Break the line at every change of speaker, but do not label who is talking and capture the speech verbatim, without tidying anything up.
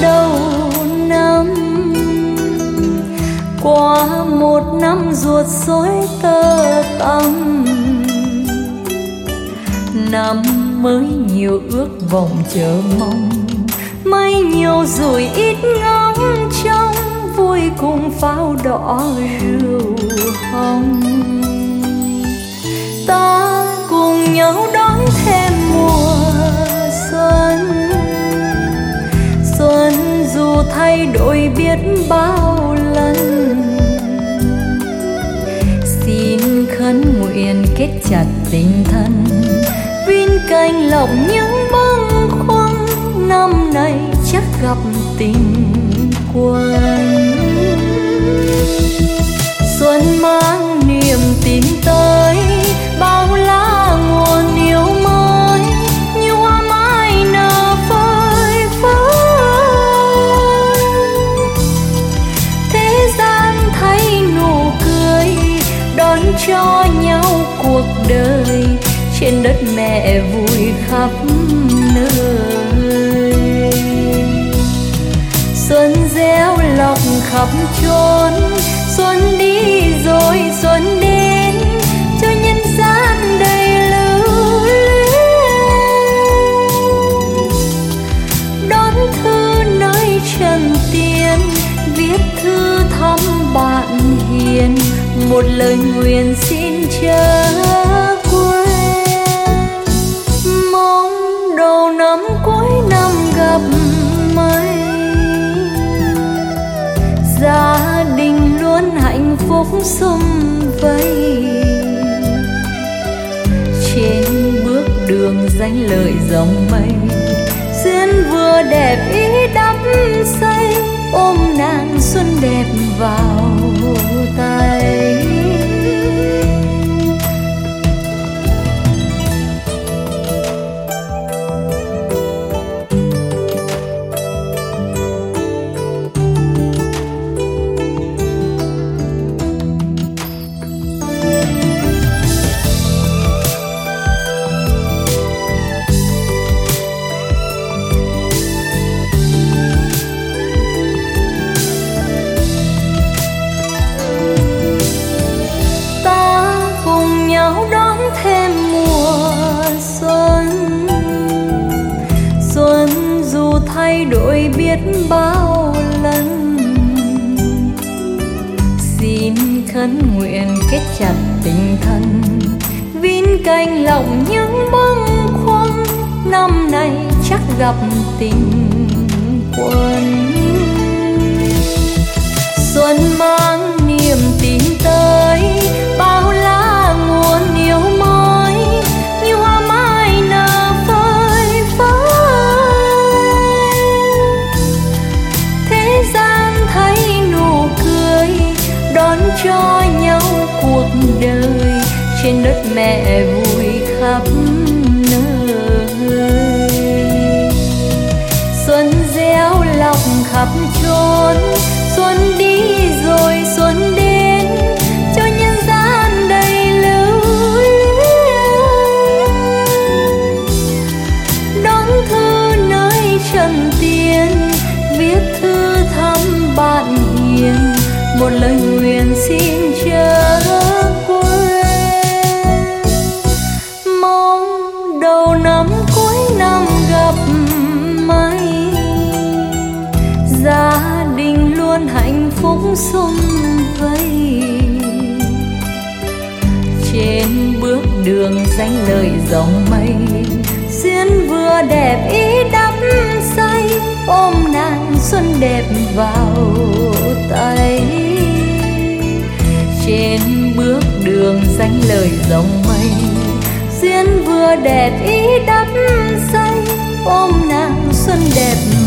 đầu năm, qua một năm ruột rối tơ tằm. Năm mới nhiều ước vọng chờ mong, mây nhiều rồi ít ngóng trông, vui cùng pháo đỏ rượu hồng. Ta cùng nhau đón thêm mùa xuân, xuân dù thay đổi biết bao lần. Xin khấn nguyện kết chặt tình thân, vin cành lộc những bâng khuâng, năm nay chắc gặp tình quân. Xuân mang niềm tin tới, bao la nguồn yêu mới, như hoa mai nở phơi phới. Thế gian thấy nụ cười, đón cho nhau cuộc đời, trên đất mẹ vui khắp nơi. Xuân gieo lộc khắp chốn, xuân đi rồi xuân đến, cho nhân gian đầy lưu luyến. Đón thư nơi trần tiên, viết thư thăm bạn hiền, một lời nguyện xin chớ quên. Mong đầu năm cuối năm gặp may, gia đình luôn hạnh phúc sum vầy. Trên bước đường danh lợi dòng mây, duyên vừa đẹp ý đắm say, ôm nàng xuân đẹp vào tay. Thêm mùa xuân, xuân dù thay đổi biết bao lần. Xin khấn nguyện kết chặt tình thân, vin cành lộc những bâng khuâng, năm nay chắc gặp tình quân. Xuân mang niềm tin tới, bao la nguồn yêu mới, như hoa mai nở phơi phới. Thế gian thấy nụ cười, đón cho nhau cuộc đời, trên đất mẹ vui khắp nơi. Xuân gieo lộc khắp chốn, xuân đi rồi xuân đến, cho nhân gian đầy lưu luyến. Đón thư nơi trần tiên, viết thư thăm bạn hiền, một lời nguyện xin chớ quên. Mong đầu năm cuối năm gặp may, gia đình luôn hạnh phúc sum vầy. Trên bước đường danh lợi dòng mây, duyên vừa đẹp ý đắm say, ôm nàng xuân đẹp vào tay. Trên bước đường danh lợi dòng mây, duyên vừa đẹp ý đắm say, ôm nàng xuân đẹp